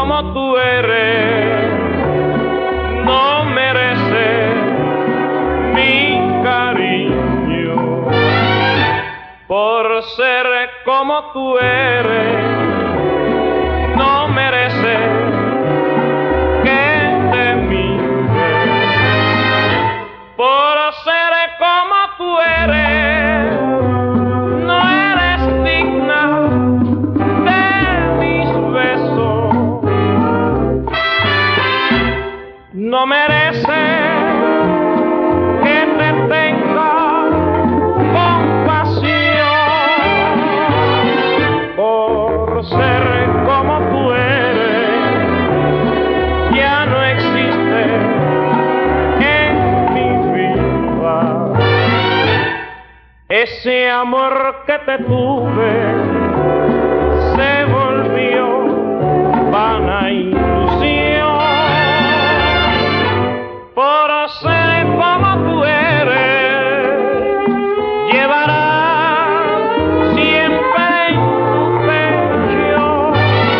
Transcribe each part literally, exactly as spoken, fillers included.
como tú eres no merece mi cariño. Por ser como tú eres no merece que te mire. Por ser como tú eres no eres digna de mis besos. No merece que te tenga compasión. Por ser como tú eres ya no existe en mi vida ese amor que te tuve. Se volvió vana ilusión. Por ser como tú eres llevarás siempre en tu pecho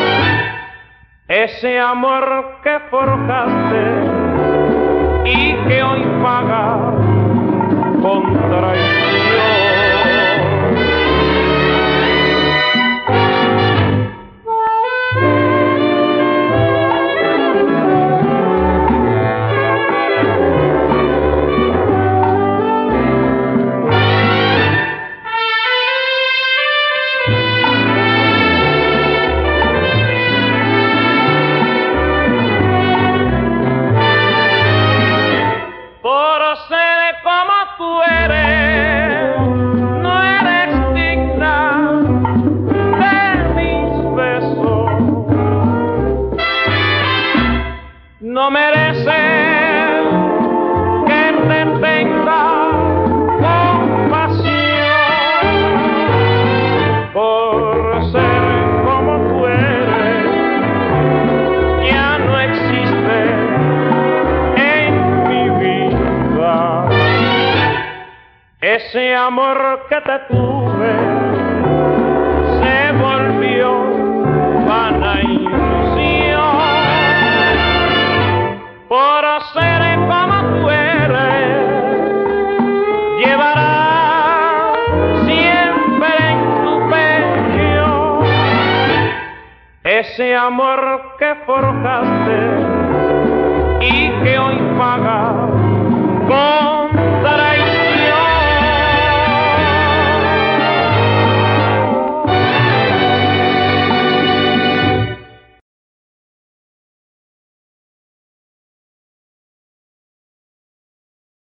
ese amor que forjaste y que hoy paga con traición. Por ser como tú eres, no eres digna de mis besos. No mereces que te tenga compasión. Por ser como tú eres ya no existe ese amor que te tuve. Se volvió vana ilusión. Por ser como tú eres llevarás siempre en tu pecho ese amor que forjaste y que hoy paga con